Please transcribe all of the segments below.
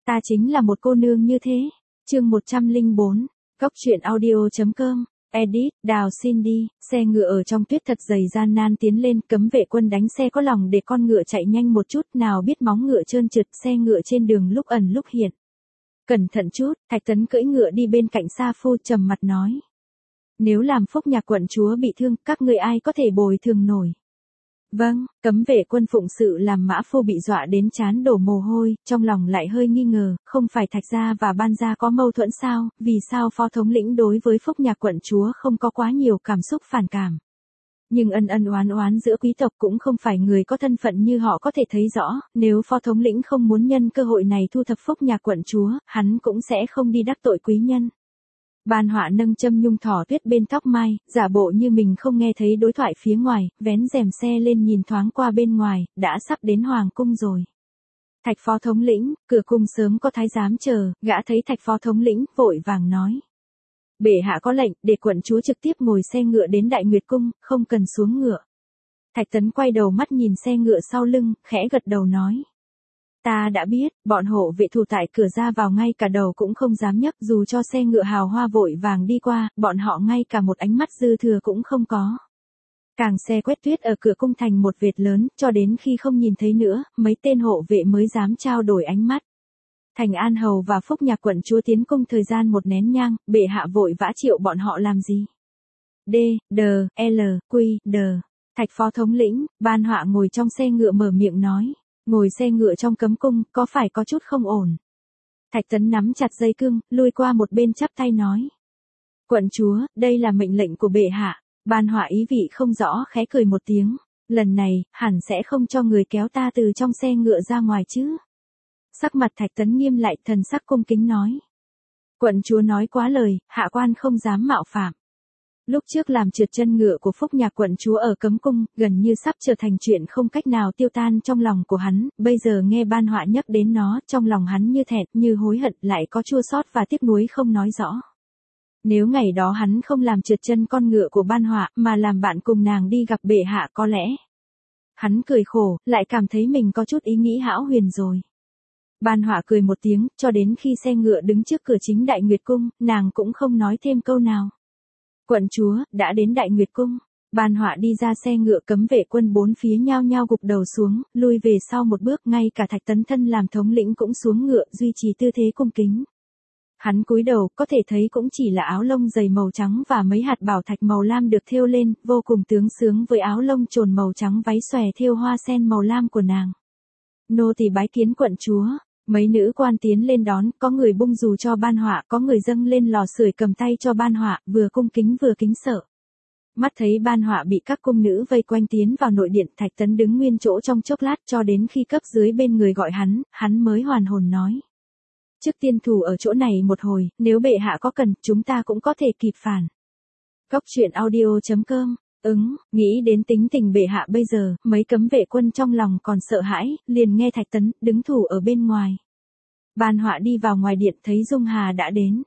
Ta chính là một cô nương như thế. Chương 104, Cốc truyện audio.com. Edit, Đào Cindy, xe ngựa ở trong tuyết thật dày gian nan tiến lên, cấm vệ quân đánh xe có lòng để con ngựa chạy nhanh một chút, nào biết móng ngựa trơn trượt, xe ngựa trên đường lúc ẩn lúc hiện. Cẩn thận chút, Thạch Tấn cưỡi ngựa đi bên cạnh Sa Phu trầm mặt nói. Nếu làm Phúc Nhạc quận chúa bị thương, các ngươi ai có thể bồi thường nổi? Vâng, cấm vệ quân phụng sự làm Mã Phu bị dọa đến trán đổ mồ hôi, trong lòng lại hơi nghi ngờ, không phải Thạch gia và Ban gia có mâu thuẫn sao, vì sao phó thống lĩnh đối với Phúc Nhạc quận chúa không có quá nhiều cảm xúc phản cảm. Nhưng ân oán oán giữa quý tộc cũng không phải người có thân phận như họ có thể thấy rõ, nếu phó thống lĩnh không muốn nhân cơ hội này thu thập Phúc Nhạc quận chúa, hắn cũng sẽ không đi đắc tội quý nhân. Ban Họa nâng châm nhung thỏ tuyết bên tóc mai, giả bộ như mình không nghe thấy đối thoại phía ngoài, vén rèm xe lên nhìn thoáng qua bên ngoài, đã sắp đến hoàng cung rồi. Thạch phó thống lĩnh, cửa cung sớm có thái giám chờ, gã thấy Thạch phó thống lĩnh, vội vàng nói. Bệ hạ có lệnh, để quận chúa trực tiếp ngồi xe ngựa đến Đại Nguyệt cung, không cần xuống ngựa. Thạch Tấn quay đầu mắt nhìn xe ngựa sau lưng, khẽ gật đầu nói. Ta đã biết, bọn hộ vệ thủ tại cửa ra vào ngay cả đầu cũng không dám nhấc, dù cho xe ngựa hào hoa vội vàng đi qua, bọn họ ngay cả một ánh mắt dư thừa cũng không có. Càng xe quét tuyết ở cửa cung thành một vệt lớn, cho đến khi không nhìn thấy nữa, mấy tên hộ vệ mới dám trao đổi ánh mắt. Thành An Hầu và Phúc Nhạc quận chúa tiến cung thời gian một nén nhang, bệ hạ vội vã triệu bọn họ làm gì? D, D, L, Q, D. Thạch phó thống lĩnh, Ban Họa ngồi trong xe ngựa mở miệng nói. Ngồi xe ngựa trong cấm cung, có phải có chút không ổn? Thạch Tấn nắm chặt dây cương, lui qua một bên chắp tay nói. Quận chúa, đây là mệnh lệnh của bệ hạ. Ban Họa ý vị không rõ khẽ cười một tiếng. Lần này, hẳn sẽ không cho người kéo ta từ trong xe ngựa ra ngoài chứ. Sắc mặt Thạch Tấn nghiêm lại, thần sắc cung kính nói. Quận chúa nói quá lời, hạ quan không dám mạo phạm. Lúc trước làm trượt chân ngựa của Phúc Nhạc quận chúa ở cấm cung, gần như sắp trở thành chuyện không cách nào tiêu tan trong lòng của hắn, bây giờ nghe Ban Họa nhắc đến nó, trong lòng hắn như thẹn, như hối hận, lại có chua xót và tiếc nuối không nói rõ. Nếu ngày đó hắn không làm trượt chân con ngựa của Ban Họa, mà làm bạn cùng nàng đi gặp bệ hạ có lẽ. Hắn cười khổ, lại cảm thấy mình có chút ý nghĩ hão huyền rồi. Ban Họa cười một tiếng, cho đến khi xe ngựa đứng trước cửa chính Đại Nguyệt cung, nàng cũng không nói thêm câu nào. Quận chúa, đã đến Đại Nguyệt cung. Ban Họa đi ra xe ngựa, cấm vệ quân bốn phía nhao nhao gục đầu xuống, lui về sau một bước, ngay cả Thạch Tấn thân làm thống lĩnh cũng xuống ngựa, duy trì tư thế cung kính. Hắn cúi đầu, có thể thấy cũng chỉ là áo lông dày màu trắng và mấy hạt bảo thạch màu lam được thêu lên, vô cùng tướng sướng với áo lông trồn màu trắng váy xòe thêu hoa sen màu lam của nàng. Nô tỳ bái kiến quận chúa. Mấy nữ quan tiến lên đón, có người bung dù cho Ban Họa, có người dâng lên lò sưởi cầm tay cho Ban Họa, vừa cung kính vừa kính sợ. Mắt thấy Ban Họa bị các cung nữ vây quanh tiến vào nội điện, Thạch Tấn đứng nguyên chỗ trong chốc lát, cho đến khi cấp dưới bên người gọi hắn mới hoàn hồn nói. Trước tiên thủ ở chỗ này một hồi, nếu bệ hạ có cần, chúng ta cũng có thể kịp phản. Cốc truyện audio.com. Nghĩ đến tính tình bệ hạ bây giờ, mấy cấm vệ quân trong lòng còn sợ hãi, liền nghe Thạch Tấn đứng thủ ở bên ngoài. Ban Họa đi vào ngoài điện, thấy Dung Hà đã đến.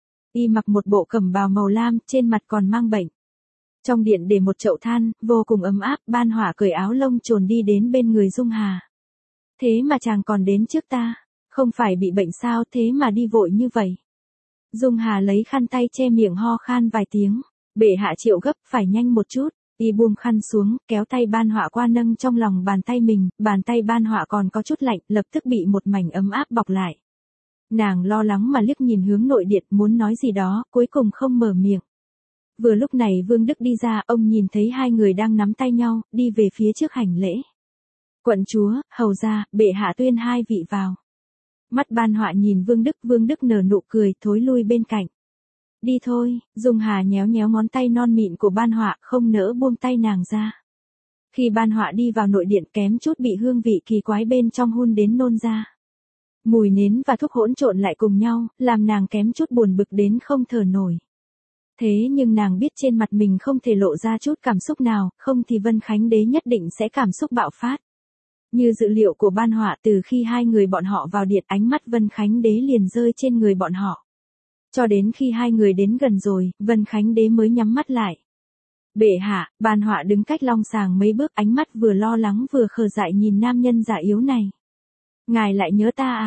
Y mặc một bộ cẩm bào màu lam, trên mặt còn mang bệnh. Trong điện để một chậu than, vô cùng ấm áp, Ban Họa cởi áo lông trồn đi đến bên người Dung Hà. Thế mà chàng còn đến trước ta, không phải bị bệnh sao, thế mà đi vội như vậy. Dung Hà lấy khăn tay che miệng ho khan vài tiếng. Bệ hạ triệu gấp, phải nhanh một chút. Y buông khăn xuống, kéo tay Ban Họa qua nâng trong lòng bàn tay mình, bàn tay Ban Họa còn có chút lạnh, lập tức bị một mảnh ấm áp bọc lại. Nàng lo lắng mà liếc nhìn hướng nội điện, muốn nói gì đó, cuối cùng không mở miệng. Vừa lúc này Vương Đức đi ra, ông nhìn thấy hai người đang nắm tay nhau, đi về phía trước hành lễ. Quận chúa, hầu gia, bệ hạ tuyên hai vị vào. Mắt Ban Họa nhìn Vương Đức nở nụ cười, thối lui bên cạnh. Đi thôi, Dung Hà nhéo nhéo ngón tay non mịn của Ban Họa, không nỡ buông tay nàng ra. Khi Ban Họa đi vào nội điện, kém chút bị hương vị kỳ quái bên trong hun đến nôn ra. Mùi nến và thuốc hỗn trộn lại cùng nhau, làm nàng kém chút buồn bực đến không thở nổi. Thế nhưng nàng biết trên mặt mình không thể lộ ra chút cảm xúc nào, không thì Vân Khánh Đế nhất định sẽ cảm xúc bạo phát. Như dự liệu của Ban Họa, từ khi hai người bọn họ vào điện, ánh mắt Vân Khánh Đế liền rơi trên người bọn họ. Cho đến khi hai người đến gần rồi, Vân Khánh Đế mới nhắm mắt lại. Bệ hạ, Ban Họa đứng cách long sàng mấy bước, ánh mắt vừa lo lắng vừa khờ dại nhìn nam nhân già yếu này. Ngài lại nhớ ta à?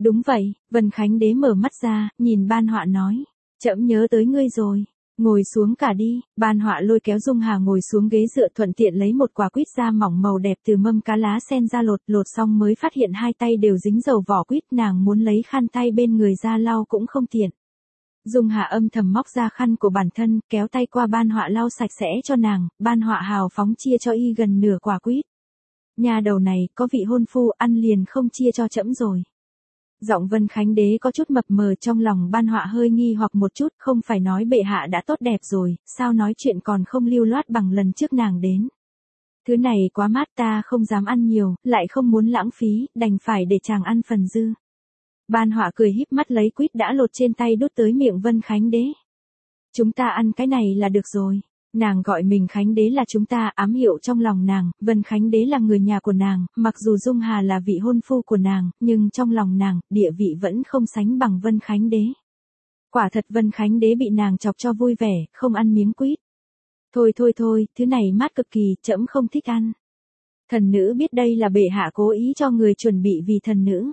Đúng vậy, Vân Khánh Đế mở mắt ra, nhìn Ban Họa nói. Trẫm nhớ tới ngươi rồi. Ngồi xuống cả đi, Ban Họa lôi kéo Dung Hà ngồi xuống ghế dựa thuận tiện lấy một quả quýt da mỏng màu đẹp từ mâm cá lá sen ra lột xong mới phát hiện hai tay đều dính dầu vỏ quýt, nàng muốn lấy khăn tay bên người ra lau cũng không tiện. Dung Hà âm thầm móc ra khăn của bản thân, kéo tay qua Ban Họa lau sạch sẽ cho nàng, Ban Họa hào phóng chia cho y gần nửa quả quýt. Nhà đầu này, có vị hôn phu, ăn liền không chia cho trẫm rồi. Giọng Vân Khánh Đế có chút mập mờ, trong lòng Ban Họa hơi nghi hoặc một chút, không phải nói bệ hạ đã tốt đẹp rồi, sao nói chuyện còn không lưu loát bằng lần trước nàng đến. Thứ này quá mát, ta không dám ăn nhiều, lại không muốn lãng phí, đành phải để chàng ăn phần dư. Ban Họa cười híp mắt lấy quýt đã lột trên tay đút tới miệng Vân Khánh Đế. Chúng ta ăn cái này là được rồi. Nàng gọi mình Khánh Đế là chúng ta, ám hiệu trong lòng nàng, Vân Khánh Đế là người nhà của nàng, mặc dù Dung Hà là vị hôn phu của nàng, nhưng trong lòng nàng, địa vị vẫn không sánh bằng Vân Khánh Đế. Quả thật Vân Khánh Đế bị nàng chọc cho vui vẻ, không ăn miếng quýt. Thôi, thứ này mát cực kỳ, trẫm không thích ăn. Thần nữ biết đây là bệ hạ cố ý cho người chuẩn bị vì thần nữ.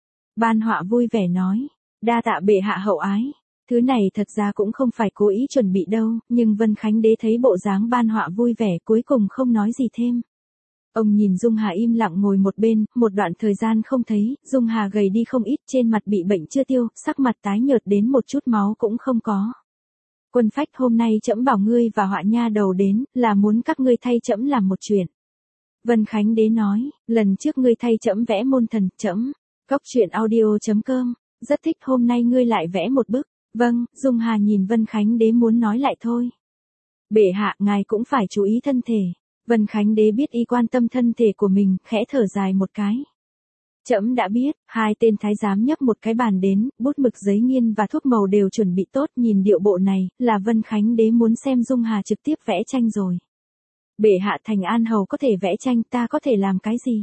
Ban Họa vui vẻ nói, đa tạ bệ hạ hậu ái. Thứ này thật ra cũng không phải cố ý chuẩn bị đâu, nhưng Vân Khánh Đế thấy bộ dáng Ban Họa vui vẻ cuối cùng không nói gì thêm. Ông nhìn Dung Hà im lặng ngồi một bên, một đoạn thời gian không thấy, Dung Hà gầy đi không ít, trên mặt bị bệnh chưa tiêu, sắc mặt tái nhợt đến một chút máu cũng không có. Quân Phách, hôm nay trẫm bảo ngươi và Họa nha đầu đến, là muốn các ngươi thay trẫm làm một chuyện. Vân Khánh Đế nói, lần trước ngươi thay trẫm vẽ môn thần, trẫm. Góc truyện audio.com, rất thích, hôm nay ngươi lại vẽ một bức. Vâng, Dung Hà nhìn Vân Khánh Đế muốn nói lại thôi. Bệ hạ, ngài cũng phải chú ý thân thể. Vân Khánh Đế biết y quan tâm thân thể của mình, khẽ thở dài một cái. Trẫm đã biết, hai tên thái giám nhấc một cái bàn đến, bút mực giấy nghiên và thuốc màu đều chuẩn bị tốt, nhìn điệu bộ này, là Vân Khánh Đế muốn xem Dung Hà trực tiếp vẽ tranh rồi. Bệ hạ, Thành An hầu có thể vẽ tranh, ta có thể làm cái gì?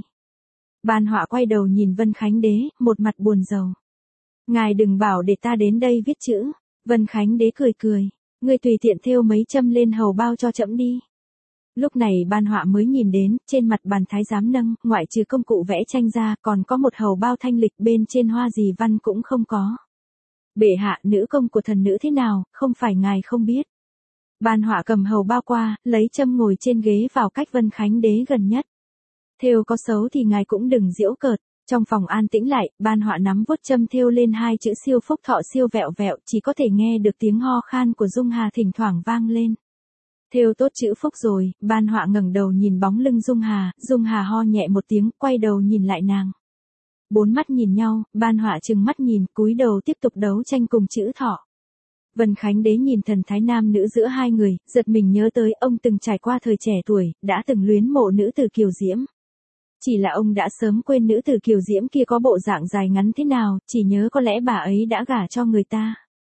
Ban Họa quay đầu nhìn Vân Khánh Đế, một mặt buồn rầu. Ngài đừng bảo để ta đến đây viết chữ. Vân Khánh Đế cười, ngươi tùy tiện thêu mấy châm lên hầu bao cho trẫm đi. Lúc này Ban Họa mới nhìn đến, trên mặt bàn thái giám nâng, ngoại trừ công cụ vẽ tranh ra, còn có một hầu bao thanh lịch, bên trên hoa gì văn cũng không có. Bệ hạ, nữ công của thần nữ thế nào, không phải ngài không biết. Ban Họa cầm hầu bao qua, lấy châm ngồi trên ghế vào cách Vân Khánh Đế gần nhất. Thêu có xấu thì ngài cũng đừng giễu cợt. Trong phòng an tĩnh lại, Ban Họa nắm vuốt châm thêu lên hai chữ siêu phúc thọ siêu vẹo vẹo, chỉ có thể nghe được tiếng ho khan của Dung Hà thỉnh thoảng vang lên. Thêu tốt chữ phúc rồi, Ban Họa ngẩng đầu nhìn bóng lưng Dung Hà ho nhẹ một tiếng, quay đầu nhìn lại nàng. Bốn mắt nhìn nhau, Ban Họa trừng mắt nhìn, cúi đầu tiếp tục đấu tranh cùng chữ thọ. Vân Khánh Đế nhìn thần thái nam nữ giữa hai người, giật mình nhớ tới ông từng trải qua thời trẻ tuổi, đã từng luyến mộ nữ tử Kiều Diễm. Chỉ là ông đã sớm quên nữ tử Kiều Diễm kia có bộ dạng dài ngắn thế nào, chỉ nhớ có lẽ bà ấy đã gả cho người ta.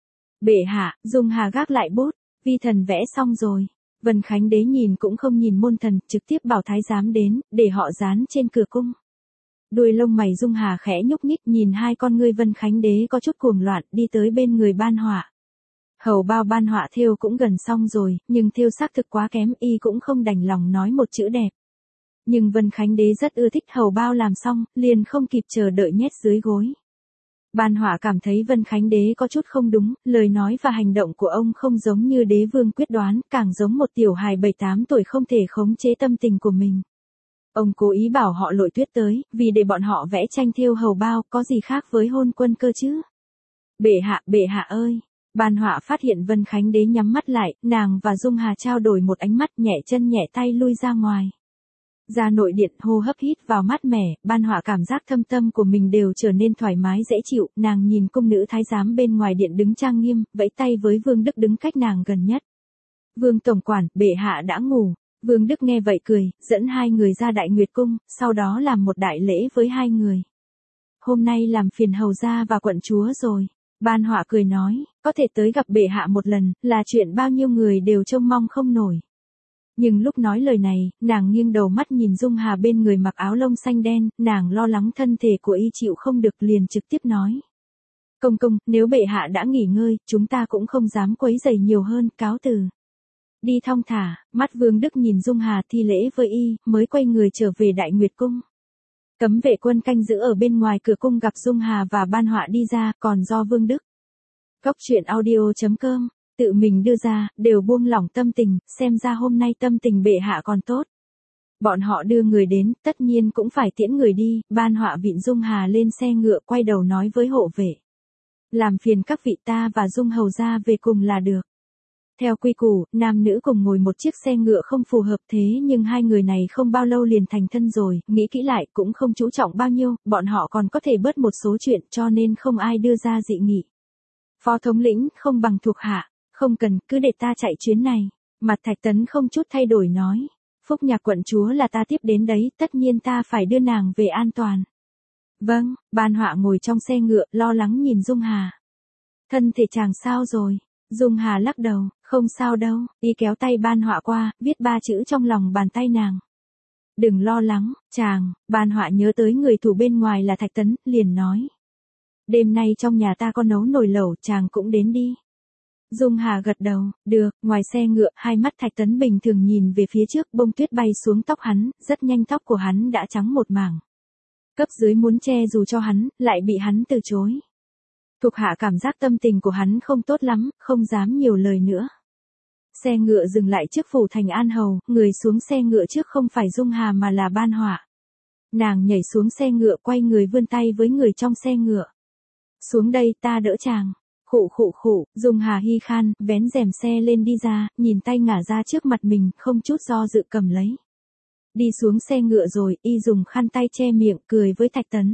Bệ hạ, Dung Hà gác lại bút, vi thần vẽ xong rồi. Vân Khánh Đế nhìn cũng không nhìn môn thần, trực tiếp bảo thái giám đến, để họ dán trên cửa cung. Đuôi lông mày Dung Hà khẽ nhúc nhích, nhìn hai con ngươi Vân Khánh Đế có chút cuồng loạn, đi tới bên người Ban Họa. Hầu bao Ban Họa thêu cũng gần xong rồi, nhưng thêu xác thực quá kém, y cũng không đành lòng nói một chữ đẹp. Nhưng Vân Khánh Đế rất ưa thích, hầu bao làm xong, liền không kịp chờ đợi nhét dưới gối. Ban Họa cảm thấy Vân Khánh Đế có chút không đúng, lời nói và hành động của ông không giống như đế vương quyết đoán, càng giống một tiểu hài 7-8 tuổi không thể khống chế tâm tình của mình. Ông cố ý bảo họ Lội Tuyết tới, vì để bọn họ vẽ tranh thêu hầu bao, có gì khác với hôn quân cơ chứ? Bệ hạ ơi! Ban Họa phát hiện Vân Khánh Đế nhắm mắt lại, nàng và Dung Hà trao đổi một ánh mắt, nhẹ chân nhẹ tay lui ra ngoài. Ra nội điện, hô hấp hít vào mát mẻ, Ban Họa cảm giác thâm tâm của mình đều trở nên thoải mái dễ chịu, nàng nhìn cung nữ thái giám bên ngoài điện đứng trang nghiêm, vẫy tay với Vương Đức đứng cách nàng gần nhất. Vương tổng quản, bệ hạ đã ngủ. Vương Đức nghe vậy cười, dẫn hai người ra Đại Nguyệt cung, sau đó làm một đại lễ với hai người. Hôm nay làm phiền hầu gia và quận chúa rồi. Ban Họa cười nói, có thể tới gặp bệ hạ một lần, là chuyện bao nhiêu người đều trông mong không nổi. Nhưng lúc nói lời này, nàng nghiêng đầu mắt nhìn Dung Hà bên người mặc áo lông xanh đen, nàng lo lắng thân thể của y chịu không được liền trực tiếp nói. Công công, nếu bệ hạ đã nghỉ ngơi, chúng ta cũng không dám quấy rầy nhiều hơn, cáo từ. Đi thong thả, mắt Vương Đức nhìn Dung Hà thi lễ với y, mới quay người trở về Đại Nguyệt cung. Cấm vệ quân canh giữ ở bên ngoài cửa cung gặp Dung Hà và Ban Họa đi ra, còn do Vương Đức. Góc truyện audio.com tự mình đưa ra, đều buông lỏng tâm tình, xem ra hôm nay tâm tình bệ hạ còn tốt. Bọn họ đưa người đến, tất nhiên cũng phải tiễn người đi, Ban Họa vịn Dung Hà lên xe ngựa quay đầu nói với hộ vệ. Làm phiền các vị, ta và Dung hầu ra về cùng là được. Theo quy củ, nam nữ cùng ngồi một chiếc xe ngựa không phù hợp, thế nhưng hai người này không bao lâu liền thành thân rồi, nghĩ kỹ lại cũng không chú trọng bao nhiêu, bọn họ còn có thể bớt một số chuyện cho nên không ai đưa ra dị nghị. Phó thống lĩnh không bằng thuộc hạ, không cần, cứ để ta chạy chuyến này. Mặt Thạch Tấn không chút thay đổi nói. Phúc Nhạc quận chúa là ta tiếp đến đấy, tất nhiên ta phải đưa nàng về an toàn. Vâng, Ban Họa ngồi trong xe ngựa, lo lắng nhìn Dung Hà. Thân thể chàng sao rồi? Dung Hà lắc đầu, không sao đâu, y kéo tay Ban Họa qua, viết 3 chữ trong lòng bàn tay nàng. Đừng lo lắng, chàng. Ban Họa nhớ tới người thủ bên ngoài là Thạch Tấn, liền nói. Đêm nay trong nhà ta có nấu nồi lẩu, chàng cũng đến đi. Dung Hà gật đầu, được. Ngoài xe ngựa, hai mắt Thạch Tấn bình thường nhìn về phía trước, bông tuyết bay xuống tóc hắn, rất nhanh tóc của hắn đã trắng một mảng. Cấp dưới muốn che dù cho hắn, lại bị hắn từ chối. Thuộc hạ cảm giác tâm tình của hắn không tốt lắm, không dám nhiều lời nữa. Xe ngựa dừng lại trước phủ thành An Hầu, người xuống xe ngựa trước không phải Dung Hà mà là Ban Họa. Nàng nhảy xuống xe ngựa, quay người vươn tay với người trong xe ngựa. Xuống đây, ta đỡ chàng. Khụ khụ khụ, Dung Hà hi khan, vén rèm xe lên đi ra, nhìn tay ngả ra trước mặt mình, không chút do dự cầm lấy. Đi xuống xe ngựa rồi, y dùng khăn tay che miệng, cười với Thạch Tấn.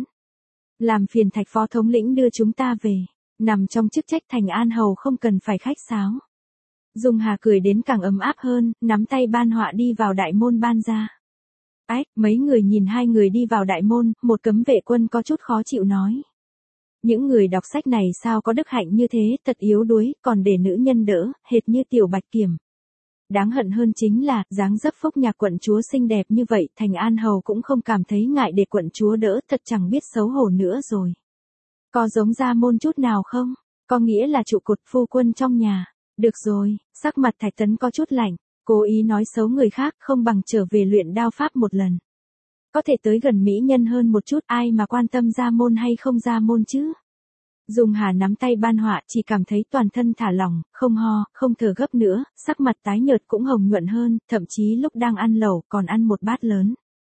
Làm phiền Thạch phó thống lĩnh đưa chúng ta về, nằm trong chức trách thành An Hầu không cần phải khách sáo. Dung Hà cười đến càng ấm áp hơn, nắm tay Ban Họa đi vào đại môn Ban gia. Ách, mấy người nhìn hai người đi vào đại môn, một cấm vệ quân có chút khó chịu nói. Những người đọc sách này sao có đức hạnh như thế, thật yếu đuối, còn để nữ nhân đỡ, hệt như Tiểu Bạch Kiểm. Đáng hận hơn chính là, dáng dấp Phúc Nhạc quận chúa xinh đẹp như vậy, thành An Hầu cũng không cảm thấy ngại để quận chúa đỡ, thật chẳng biết xấu hổ nữa rồi. Có giống Gia Môn chút nào không? Có nghĩa là trụ cột phu quân trong nhà. Được rồi, sắc mặt Thạch Tấn có chút lạnh, cố ý nói xấu người khác, không bằng trở về luyện đao pháp một lần. Có thể tới gần mỹ nhân hơn một chút, ai mà quan tâm Gia Môn hay không Gia Môn chứ? Dung Hà nắm tay Ban Họa, chỉ cảm thấy toàn thân thả lỏng, không ho, không thở gấp nữa, sắc mặt tái nhợt cũng hồng nhuận hơn, thậm chí lúc đang ăn lẩu còn ăn một bát lớn.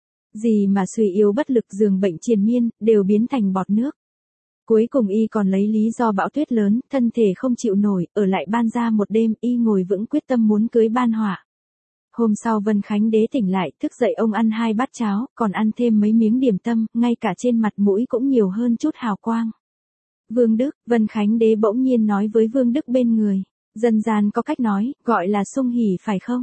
Gì mà suy yếu bất lực, giường bệnh triền miên, đều biến thành bọt nước. Cuối cùng y còn lấy lý do bão tuyết lớn, thân thể không chịu nổi, ở lại Ban gia một đêm, y ngồi vững quyết tâm muốn cưới Ban Họa. Hôm sau Vân Khánh Đế tỉnh lại, thức dậy ông ăn 2 bát cháo, còn ăn thêm mấy miếng điểm tâm, ngay cả trên mặt mũi cũng nhiều hơn chút hào quang. Vương Đức, Vân Khánh Đế bỗng nhiên nói với Vương Đức bên người. Dân gian có cách nói, gọi là sung hỉ phải không?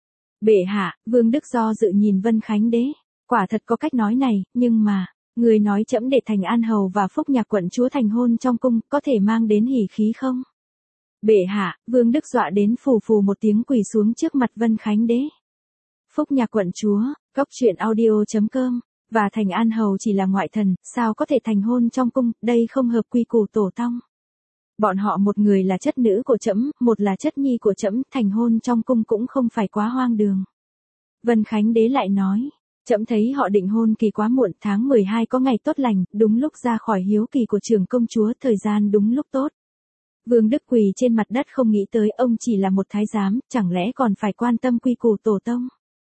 Bệ hạ, Vương Đức do dự nhìn Vân Khánh Đế. Quả thật có cách nói này, nhưng mà, người nói trẫm để thành An Hầu và Phúc Nhạc quận chúa thành hôn trong cung, có thể mang đến hỉ khí không? Bệ hạ, Vương Đức dọa đến phù phù một tiếng quỳ xuống trước mặt Vân Khánh Đế. Phúc Nhạc quận chúa, góc truyện audio.com, và thành An Hầu chỉ là ngoại thần, sao có thể thành hôn trong cung, đây không hợp quy củ tổ tông. Bọn họ một người là chất nữ của trẫm, một là chất nhi của trẫm, thành hôn trong cung cũng không phải quá hoang đường. Vân Khánh Đế lại nói, trẫm thấy họ định hôn kỳ quá muộn, tháng 12 có ngày tốt lành, đúng lúc ra khỏi hiếu kỳ của trưởng công chúa, thời gian đúng lúc tốt. Vương Đức quỳ trên mặt đất không nghĩ tới ông chỉ là một thái giám, chẳng lẽ còn phải quan tâm quy củ tổ tông.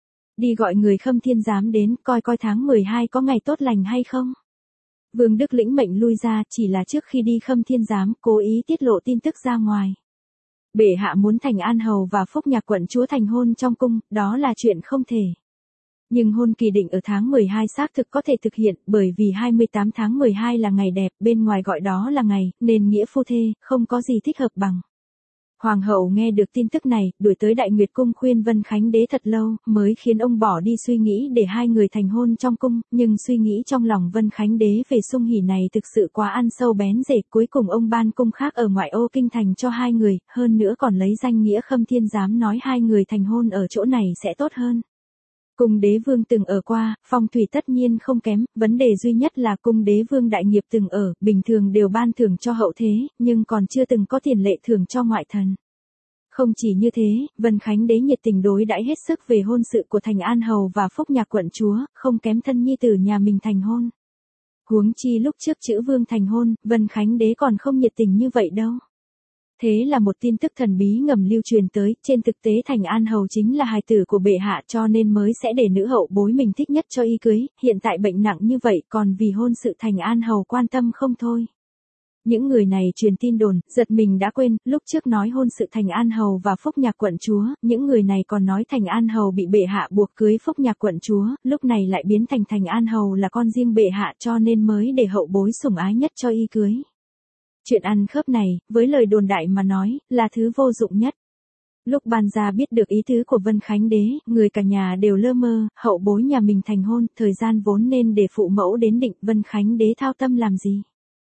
Đi gọi người Khâm Thiên giám đến, coi coi tháng 12 có ngày tốt lành hay không. Vương Đức lĩnh mệnh lui ra, chỉ là trước khi đi Khâm Thiên giám cố ý tiết lộ tin tức ra ngoài. Bệ hạ muốn thành An Hầu và Phúc Nhạc quận chúa thành hôn trong cung, đó là chuyện không thể. Nhưng hôn kỳ định ở tháng 12 xác thực có thể thực hiện, bởi vì 28 tháng 12 là ngày đẹp, bên ngoài gọi đó là ngày, nên nghĩa phu thê, không có gì thích hợp bằng. Hoàng hậu nghe được tin tức này, đuổi tới Đại Nguyệt cung khuyên Vân Khánh Đế thật lâu, mới khiến ông bỏ đi suy nghĩ để hai người thành hôn trong cung, nhưng suy nghĩ trong lòng Vân Khánh Đế về sung hỉ này thực sự quá ăn sâu bén rễ, cuối cùng ông ban cung khác ở ngoại ô kinh thành cho hai người, hơn nữa còn lấy danh nghĩa Khâm Thiên giám nói hai người thành hôn ở chỗ này sẽ tốt hơn. Cung đế vương từng ở qua, phong thủy tất nhiên không kém, vấn đề duy nhất là cung đế vương đại nghiệp từng ở, bình thường đều ban thưởng cho hậu thế, nhưng còn chưa từng có tiền lệ thưởng cho ngoại thần. Không chỉ như thế, Vân Khánh Đế nhiệt tình đối đãi hết sức về hôn sự của Thành An Hầu và Phúc Nhạc quận chúa, không kém thân nhi tử nhà mình thành hôn. Huống chi lúc trước chữ Vương thành hôn, Vân Khánh Đế còn không nhiệt tình như vậy đâu. Thế là một tin tức thần bí ngầm lưu truyền tới, trên thực tế Thành An Hầu chính là hài tử của bệ hạ cho nên mới sẽ để nữ hậu bối mình thích nhất cho y cưới, hiện tại bệnh nặng như vậy còn vì hôn sự Thành An Hầu quan tâm không thôi. Những người này truyền tin đồn, giật mình đã quên, lúc trước nói hôn sự Thành An Hầu và Phúc Nhạc quận chúa, những người này còn nói Thành An Hầu bị bệ hạ buộc cưới Phúc Nhạc quận chúa, lúc này lại biến thành Thành An Hầu là con riêng bệ hạ cho nên mới để hậu bối sủng ái nhất cho y cưới. Chuyện ăn khớp này, với lời đồn đại mà nói, là thứ vô dụng nhất. Lúc ban gia biết được ý tứ của Vân Khánh Đế, người cả nhà đều lơ mơ, hậu bối nhà mình thành hôn, thời gian vốn nên để phụ mẫu đến định, Vân Khánh Đế thao tâm làm gì?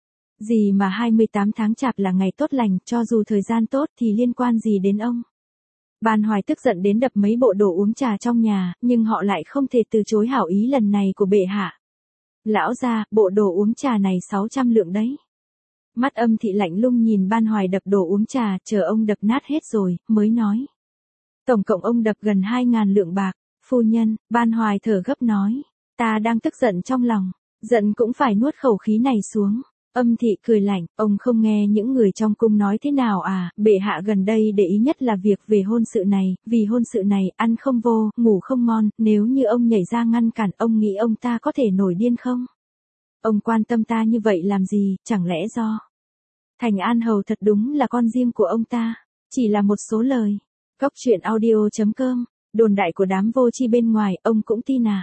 Gì mà 28 tháng chạp là ngày tốt lành, cho dù thời gian tốt thì liên quan gì đến ông? Ban Hoài tức giận đến đập mấy bộ đồ uống trà trong nhà, nhưng họ lại không thể từ chối hảo ý lần này của bệ hạ. Lão gia, bộ đồ uống trà này 600 lượng đấy. Mắt Âm Thị lạnh lùng nhìn Ban Hoài đập đồ uống trà, chờ ông đập nát hết rồi, mới nói. Tổng cộng ông đập gần 2.000 lượng bạc, phu nhân, Ban Hoài thở gấp nói. Ta đang tức giận trong lòng, giận cũng phải nuốt khẩu khí này xuống. Âm Thị cười lạnh, ông không nghe những người trong cung nói thế nào à, bệ hạ gần đây để ý nhất là việc về hôn sự này, vì hôn sự này, ăn không vô, ngủ không ngon, nếu như ông nhảy ra ngăn cản, ông nghĩ ông ta có thể nổi điên không? Ông quan tâm ta như vậy làm gì, chẳng lẽ do Thành An Hầu thật đúng là con riêng của ông ta, chỉ là một số lời. Góc truyện audio.com, đồn đại của đám vô tri bên ngoài, ông cũng tin à?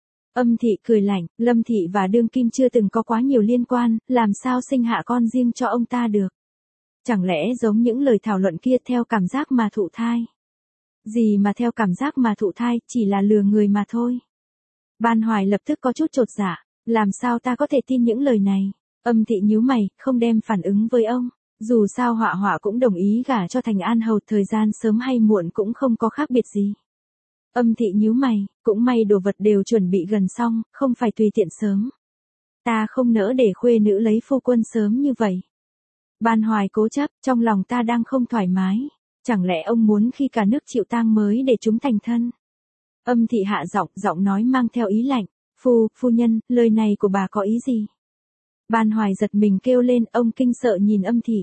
Âm Thị cười lạnh, Lâm Thị và Đương Kim chưa từng có quá nhiều liên quan, làm sao sinh hạ con riêng cho ông ta được? Chẳng lẽ giống những lời thảo luận kia theo cảm giác mà thụ thai? Gì mà theo cảm giác mà thụ thai, chỉ là lừa người mà thôi. Ban Hoài lập tức có chút chột dạ, làm sao ta có thể tin những lời này? Âm Thị nhíu mày, không đem phản ứng với ông. Dù sao Họa Họa cũng đồng ý gả cho Thành An Hầu, thời gian sớm hay muộn cũng không có khác biệt gì. Âm Thị nhíu mày, cũng may đồ vật đều chuẩn bị gần xong, không phải tùy tiện sớm. Ta không nỡ để khuê nữ lấy phu quân sớm như vậy. Ban Hoài cố chấp, trong lòng ta đang không thoải mái. Chẳng lẽ ông muốn khi cả nước chịu tang mới để chúng thành thân? Âm Thị hạ giọng nói mang theo ý lạnh. Phu nhân, lời này của bà có ý gì? Ban Hoài giật mình kêu lên, ông kinh sợ nhìn Âm Thị.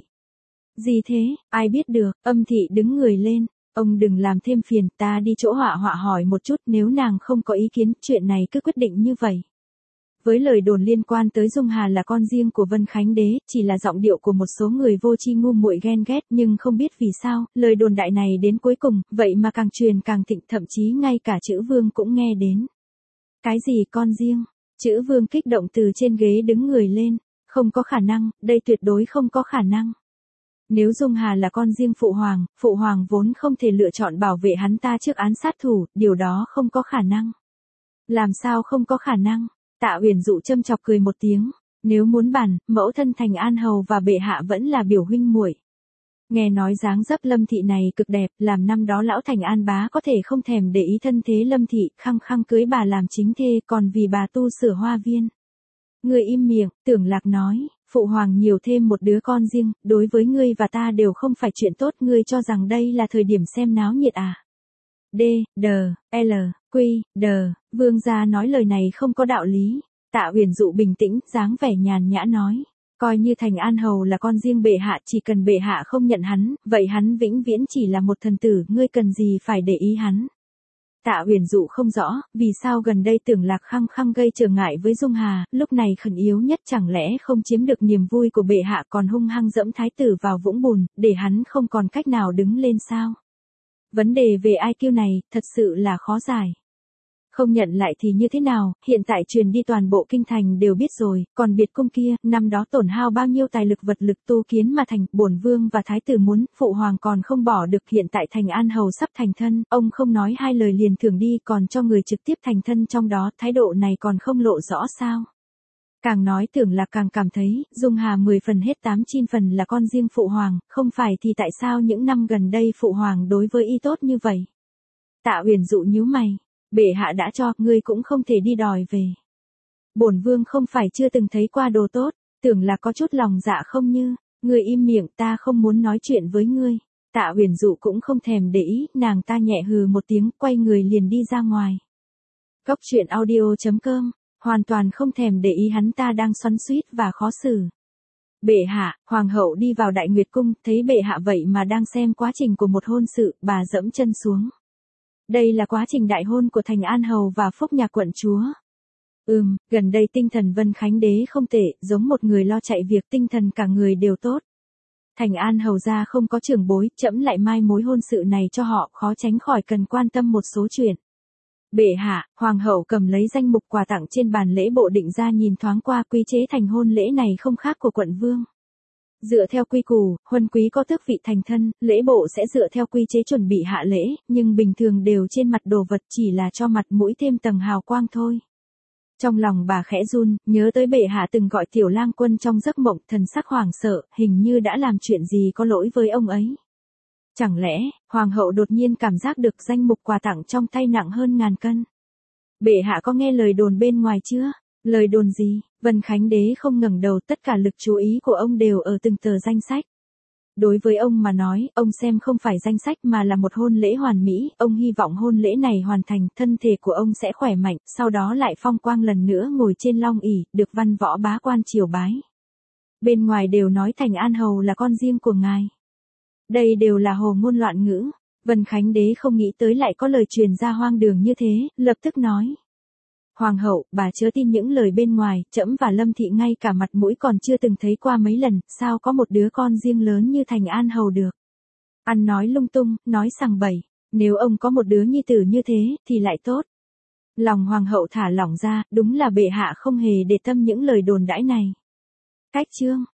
Gì thế, ai biết được, Âm Thị đứng người lên. Ông đừng làm thêm phiền, ta đi chỗ Họa Họa hỏi một chút, nếu nàng không có ý kiến, chuyện này cứ quyết định như vậy. Với lời đồn liên quan tới Dung Hà là con riêng của Vân Khánh Đế, chỉ là giọng điệu của một số người vô tri ngu muội ghen ghét, nhưng không biết vì sao, lời đồn đại này đến cuối cùng, vậy mà càng truyền càng thịnh, thậm chí ngay cả chữ Vương cũng nghe đến. Cái gì con riêng? Chữ Vương kích động từ trên ghế đứng người lên. Không có khả năng, đây tuyệt đối không có khả năng. Nếu Dung Hà là con riêng Phụ Hoàng vốn không thể lựa chọn bảo vệ hắn ta trước án sát thủ, điều đó không có khả năng. Làm sao không có khả năng? Tạ Uyển Dụ châm chọc cười một tiếng. Nếu muốn bàn, mẫu thân Thành An Hầu và bệ hạ vẫn là biểu huynh muội. Nghe nói dáng dấp Lâm Thị này cực đẹp, làm năm đó lão Thành An bá có thể không thèm để ý thân thế Lâm Thị, khăng khăng cưới bà làm chính thê, còn vì bà tu sửa hoa viên. Ngươi im miệng, Tưởng Lạc nói, Phụ Hoàng nhiều thêm một đứa con riêng, đối với ngươi và ta đều không phải chuyện tốt, ngươi cho rằng đây là thời điểm xem náo nhiệt à? Vương gia nói lời này không có đạo lý. Tạ Uyển Dụ bình tĩnh, dáng vẻ nhàn nhã nói. Coi như Thành An Hầu là con riêng bệ hạ, chỉ cần bệ hạ không nhận hắn, vậy hắn vĩnh viễn chỉ là một thần tử, ngươi cần gì phải để ý hắn. Tạ Uyển Dụ không rõ, vì sao gần đây Tưởng Lạc khăng khăng gây trở ngại với Dung Hà, lúc này khẩn yếu nhất chẳng lẽ không chiếm được niềm vui của bệ hạ còn hung hăng dẫm thái tử vào vũng bùn, để hắn không còn cách nào đứng lên sao? Vấn đề về IQ này, thật sự là khó giải. Không nhận lại thì như thế nào, hiện tại truyền đi toàn bộ kinh thành đều biết rồi, còn biệt cung kia, năm đó tổn hao bao nhiêu tài lực vật lực tu kiến mà thành, bổn vương và thái tử muốn, Phụ Hoàng còn không bỏ được, hiện tại Thành An Hầu sắp thành thân, ông không nói hai lời liền thưởng đi, còn cho người trực tiếp thành thân trong đó, thái độ này còn không lộ rõ sao? Càng nói Tưởng Lạc càng cảm thấy, Dung Hà 10 phần hết 8/9 phần là con riêng Phụ Hoàng, không phải thì tại sao những năm gần đây Phụ Hoàng đối với y tốt như vậy? Tạ Uyển Dụ nhíu mày. Bệ hạ đã cho, ngươi cũng không thể đi đòi về. Bổn vương không phải chưa từng thấy qua đồ tốt, Tưởng Lạc có chút lòng dạ không như, ngươi im miệng, ta không muốn nói chuyện với ngươi. Tạ Huyền Dụ cũng không thèm để ý, nàng ta nhẹ hừ một tiếng, quay người liền đi ra ngoài. Góc truyện audio.com, hoàn toàn không thèm để ý hắn ta đang xoắn xuýt và khó xử. Bệ hạ, hoàng hậu đi vào Đại Nguyệt cung, thấy bệ hạ vậy mà đang xem quá trình của một hôn sự, bà dẫm chân xuống. Đây là quá trình đại hôn của Thành An hầu và Phúc Nhạc quận chúa. Gần đây tinh thần Vân Khánh đế không tệ, giống một người lo chạy việc, tinh thần cả người đều tốt. Thành An hầu gia không có trưởng bối, trẫm lại mai mối hôn sự này cho họ, khó tránh khỏi cần quan tâm một số chuyện. Bệ hạ, hoàng hậu cầm lấy danh mục quà tặng trên bàn lễ bộ định ra nhìn thoáng qua, quy chế thành hôn lễ này không khác của quận vương. Dựa theo quy củ, huân quý có tước vị thành thân, lễ bộ sẽ dựa theo quy chế chuẩn bị hạ lễ, nhưng bình thường đều trên mặt đồ vật, chỉ là cho mặt mũi thêm tầng hào quang thôi. Trong lòng bà khẽ run, nhớ tới bệ hạ từng gọi Tiểu Lang Quân trong giấc mộng, thần sắc hoảng sợ, hình như đã làm chuyện gì có lỗi với ông ấy. Chẳng lẽ, hoàng hậu đột nhiên cảm giác được danh mục quà tặng trong tay nặng hơn ngàn cân. Bệ hạ có nghe lời đồn bên ngoài chưa? Lời đồn gì? Vân Khánh đế không ngẩng đầu, tất cả lực chú ý của ông đều ở từng tờ danh sách. Đối với ông mà nói, ông xem không phải danh sách mà là một hôn lễ hoàn mỹ, ông hy vọng hôn lễ này hoàn thành, thân thể của ông sẽ khỏe mạnh, sau đó lại phong quang lần nữa ngồi trên long ỷ, được văn võ bá quan triều bái. Bên ngoài đều nói Thành An hầu là con riêng của ngài. Đây đều là hồ ngôn loạn ngữ. Vân Khánh đế không nghĩ tới lại có lời truyền ra hoang đường như thế, lập tức nói. Hoàng hậu, bà chớ tin những lời bên ngoài, trẫm và Lâm thị ngay cả mặt mũi còn chưa từng thấy qua mấy lần, sao có một đứa con riêng lớn như Thành An hầu được. Ăn nói lung tung, nói sằng bậy, nếu ông có một đứa nhi tử như thế, thì lại tốt. Lòng hoàng hậu thả lỏng ra, đúng là bệ hạ không hề để tâm những lời đồn đãi này. Cách chương